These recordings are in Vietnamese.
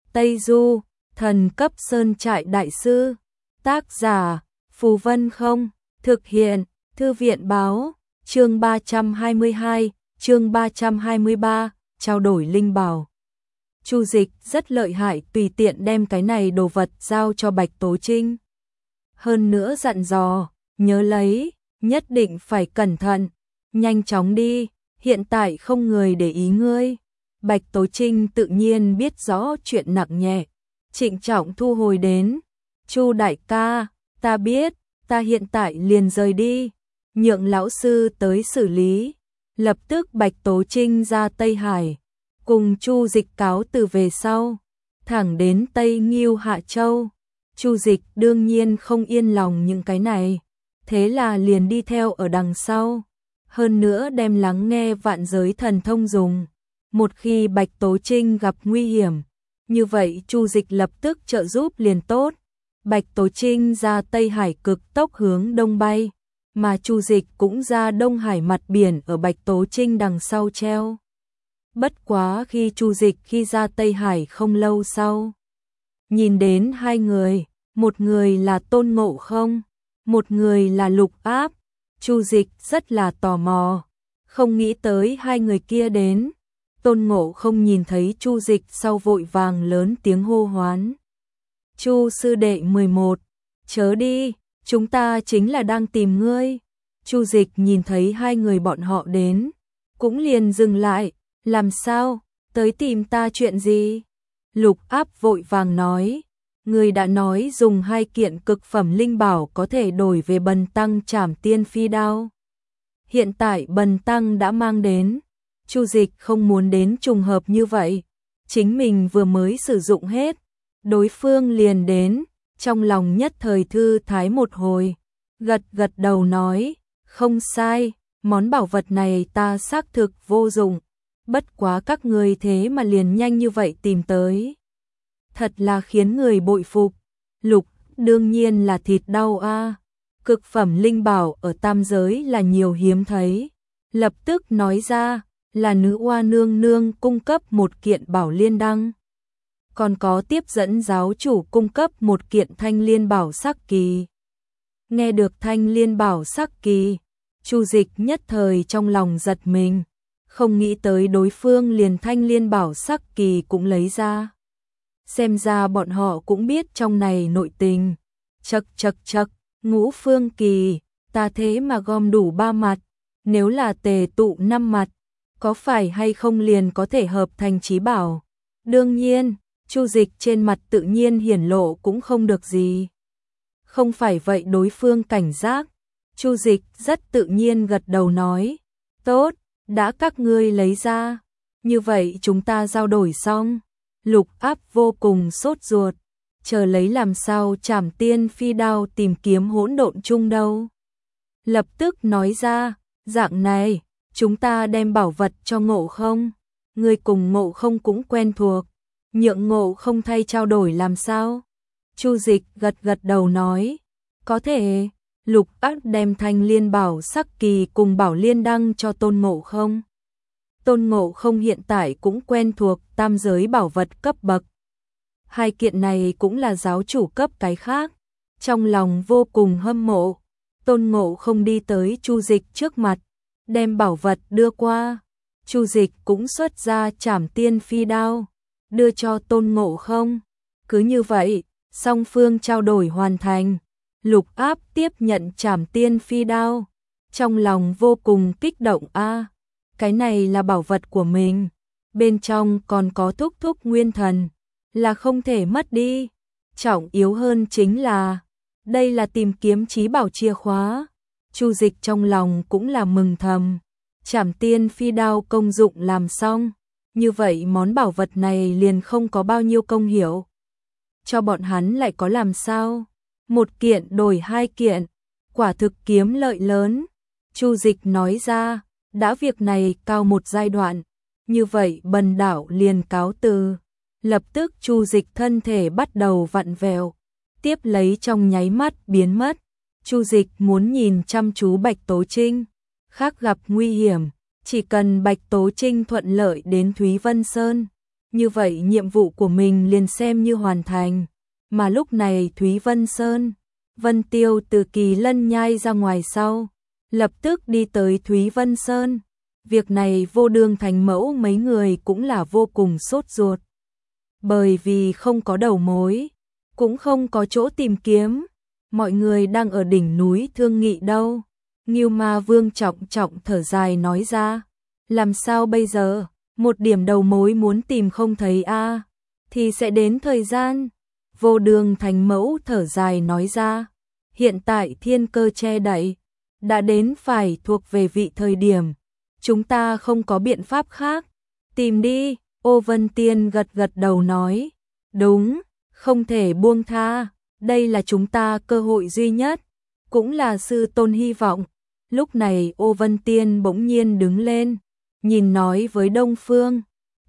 Tây Du, thần cấp sơn trại đại sư. Tác giả, Phù Vân Không. Thực hiện, Thư viện báo. Chương 322, chương 323, trao đổi linh bảo. Chu Dịch rất lợi hại, tùy tiện đem cái này đồ vật giao cho Bạch Tố Trinh. Hơn nữa dặn dò, nhớ lấy, nhất định phải cẩn thận, nhanh chóng đi, hiện tại không người để ý ngươi. Bạch Tố Trinh tự nhiên biết rõ chuyện nặng nhẹ, trịnh trọng thu hồi đến. Chu đại ca, ta biết, ta hiện tại liền rời đi, nhượng lão sư tới xử lý. Lập tức Bạch Tố Trinh ra Tây Hải, cùng Chu Dịch cáo từ về sau, thẳng đến Tây Ngưu Hạ Châu. Chu Dịch đương nhiên không yên lòng những cái này, thế là liền đi theo ở đằng sau, hơn nữa đem lắng nghe vạn giới thần thông dùng. Một khi Bạch Tố Trinh gặp nguy hiểm, như vậy Chu Dịch lập tức trợ giúp liền tốt. Bạch Tố Trinh ra Tây Hải cực tốc hướng đông bay, mà Chu Dịch cũng ra Đông Hải, mặt biển ở Bạch Tố Trinh đằng sau treo. Bất quá khi Chu Dịch khi ra Tây Hải không lâu sau, nhìn đến hai người, một người là Tôn Ngộ Không, một người là Lục Áp. Chu Dịch rất là tò mò, không nghĩ tới hai người kia đến. Tôn Ngộ Không nhìn thấy Chu Dịch sau vội vàng lớn tiếng hô hoán. Chu sư đệ 11, chớ đi, chúng ta chính là đang tìm ngươi. Chu Dịch nhìn thấy hai người bọn họ đến, cũng liền dừng lại, làm sao, tới tìm ta chuyện gì? Lục Áp vội vàng nói, người đã nói dùng 2 kiện cực phẩm linh bảo có thể đổi về Bần Tăng Trảm Tiên Phi Đao. Hiện tại Bần Tăng đã mang đến. Chu Dịch không muốn đến trùng hợp như vậy, chính mình vừa mới sử dụng hết, đối phương liền đến, trong lòng nhất thời thư thái một hồi, gật gật đầu nói, không sai, món bảo vật này ta xác thực vô dụng, bất quá các người thế mà liền nhanh như vậy tìm tới. Thật là khiến người bội phục. Lục, đương nhiên là thịt đau a. Cực phẩm linh bảo ở tam giới là nhiều hiếm thấy. Lập tức nói ra, là nữ oa nương nương cung cấp 1 kiện bảo liên đăng. Còn có tiếp dẫn giáo chủ cung cấp 1 kiện thanh liên bảo sắc kỳ. Nghe được thanh liên bảo sắc kỳ, Chu Dịch nhất thời trong lòng giật mình, không nghĩ tới đối phương liền thanh liên bảo sắc kỳ cũng lấy ra. Xem ra bọn họ cũng biết trong này nội tình. Chậc chậc chậc, Ngũ Phương Kỳ, ta thế mà gom đủ 3 mặt, nếu là tề tụ 5 mặt, có phải hay không liền có thể hợp thành chí bảo? Đương nhiên, Chu Dịch trên mặt tự nhiên hiển lộ cũng không được gì. Không phải vậy đối phương cảnh giác. Chu Dịch rất tự nhiên gật đầu nói, tốt, đã các ngươi lấy ra, như vậy chúng ta giao đổi xong. Lục Áp vô cùng sốt ruột, chờ lấy làm sao Trảm Tiên Phi Đao tìm kiếm hỗn độn chung đâu. Lập tức nói ra, dạng này, chúng ta đem bảo vật cho Ngộ Không, người cùng Ngộ Không cũng quen thuộc, nhượng Ngộ Không thay trao đổi làm sao? Chu Dịch gật gật đầu nói, có thể. Lục Áp đem thanh liên bảo sắc kỳ cùng bảo liên đăng cho Tôn Ngộ Không. Tôn Ngộ Không hiện tại cũng quen thuộc tam giới bảo vật cấp bậc. 2 kiện này cũng là giáo chủ cấp cái khác, trong lòng vô cùng hâm mộ. Tôn Ngộ Không đi tới Chu Dịch trước mặt, đem bảo vật đưa qua. Chu Dịch cũng xuất ra Trảm Tiên Phi Đao, đưa cho Tôn Ngộ Không. Cứ như vậy, song phương trao đổi hoàn thành. Lục Áp tiếp nhận Trảm Tiên Phi Đao, trong lòng vô cùng kích động a. Cái này là bảo vật của mình, bên trong còn có thúc thúc nguyên thần, là không thể mất đi. Trọng yếu hơn chính là, đây là tìm kiếm chí bảo chìa khóa. Chu Dịch trong lòng cũng là mừng thầm, Trảm Tiên Phi Đao công dụng làm xong, như vậy món bảo vật này liền không có bao nhiêu công hiệu. Cho bọn hắn lại có làm sao? 1 kiện đổi 2 kiện, quả thực kiếm lợi lớn. Chu Dịch nói ra, đã việc này cao một giai đoạn, như vậy Bần đạo liền cáo từ. Lập tức Chu Dịch thân thể bắt đầu vặn vẹo, tiếp lấy trong nháy mắt biến mất. Chu Dịch muốn nhìn chăm chú Bạch Tố Trinh, khác gặp nguy hiểm, chỉ cần Bạch Tố Trinh thuận lợi đến Thúy Vân Sơn, như vậy nhiệm vụ của mình liền xem như hoàn thành. Mà lúc này Thúy Vân Sơn, Vân Tiêu từ Kỳ Lân Nhai ra ngoài sau, lập tức đi tới Thúy Vân Sơn. Việc này Vô Đường Thành Mẫu mấy người cũng là vô cùng sốt ruột. Bởi vì không có đầu mối, cũng không có chỗ tìm kiếm, mọi người đang ở đỉnh núi thương nghị đâu. Ngưu Ma Vương trọng trọng thở dài nói ra, làm sao bây giờ, một điểm đầu mối muốn tìm không thấy a, thì sẽ đến thời gian. Vô Đường Thành Mẫu thở dài nói ra, hiện tại thiên cơ che đậy, đã đến phải thuộc về vị thời điểm, chúng ta không có biện pháp khác, tìm đi. Ô Vân Tiên gật gật đầu nói, đúng, không thể buông tha, đây là chúng ta cơ hội duy nhất, cũng là sư tôn hy vọng. Lúc này Ô Vân Tiên bỗng nhiên đứng lên, nhìn nói với Đông Phương,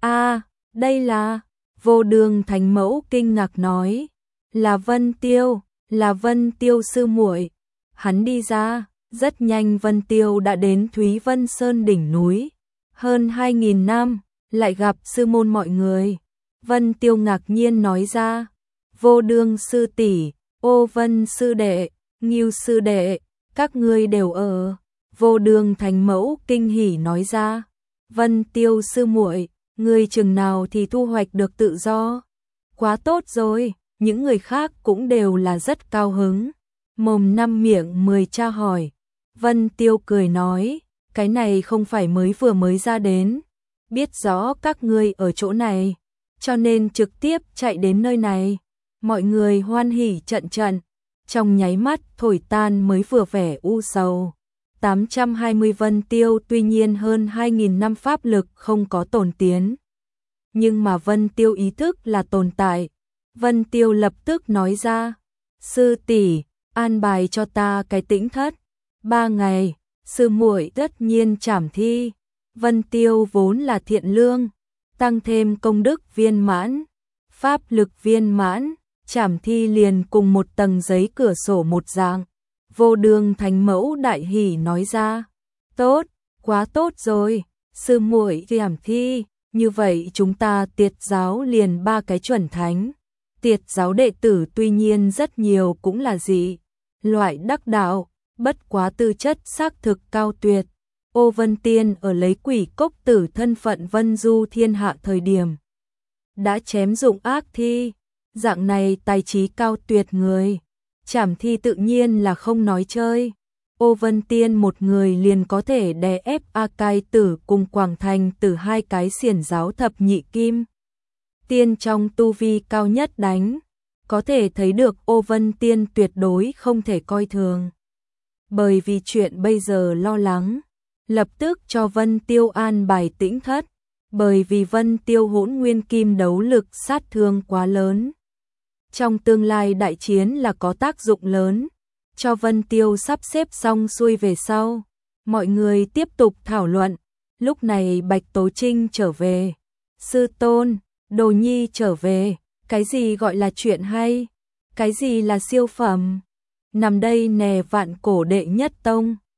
đây là, Vô Đường Thành Mẫu kinh ngạc nói, là Vân Tiêu, là Vân Tiêu sư muội. Hắn đi ra, rất nhanh Vân Tiêu đã đến Thúy Vân Sơn đỉnh núi, hơn 2000 năm, lại gặp sư môn mọi người. Vân Tiêu ngạc nhiên nói ra, Vô Đường sư tỷ, Ô Vân sư đệ, Ngưu sư đệ, các ngươi đều ở. Vô Đường Thành Mẫu kinh hỉ nói ra, Vân Tiêu sư muội, ngươi chừng nào thì thu hoạch được tự do? Quá tốt rồi, những người khác cũng đều là rất cao hứng. Mồm năm miệng 10 tra hỏi. Vân Tiêu cười nói, cái này không phải mới ra đến, biết rõ các ngươi ở chỗ này, cho nên trực tiếp chạy đến nơi này. Mọi người hoan hỉ trận trận, trong nháy mắt thổi tan mới vừa vẻ u sầu. 820 Vân Tiêu tuy nhiên hơn 2000 năm pháp lực không có tổn tiến, nhưng mà Vân Tiêu ý thức là tồn tại. Vân Tiêu lập tức nói ra, sư tỷ, an bài cho ta cái tĩnh thất, 3 ngày, sư muội tất nhiên trảm thi. Vân Tiêu vốn là thiện lương, tăng thêm công đức viên mãn, pháp lực viên mãn, trảm thi liền cùng một tầng giấy cửa sổ một dạng. Vô Đường Thành Mẫu đại hỉ nói ra, tốt, quá tốt rồi, sư muội trảm thi, như vậy chúng ta Tiệt giáo liền 3 cái chuẩn thánh. Tiệt giáo đệ tử tuy nhiên rất nhiều cũng là dị loại đắc đạo, bất quá tư chất xác thực cao tuyệt. Ô Vân Tiên ở lấy Quỷ Cốc Tử thân phận vân du thiên hạ thời điểm, đã chém dụng ác thi, dạng này tài trí cao tuyệt người, trảm thi tự nhiên là không nói chơi. Ô Vân Tiên một người liền có thể đè ép A Cai Tử cùng Quảng Thành Tử 2 cái xiển giáo thập nhị kim tiên trong tu vi cao nhất đánh, có thể thấy được Ô Vân Tiên tuyệt đối không thể coi thường. Bởi vì chuyện bây giờ lo lắng, lập tức cho Vân Tiêu an bài tĩnh thất, bởi vì Vân Tiêu hỗn nguyên kim đấu lực sát thương quá lớn, trong tương lai đại chiến là có tác dụng lớn. Cho Vân Tiêu sắp xếp xong xuôi về sau, mọi người tiếp tục thảo luận. Lúc này Bạch Tố Trinh trở về, sư tôn, Đồ Nhi trở về, cái gì gọi là chuyện hay, cái gì là siêu phẩm, nằm đây nè vạn cổ đệ nhất tông.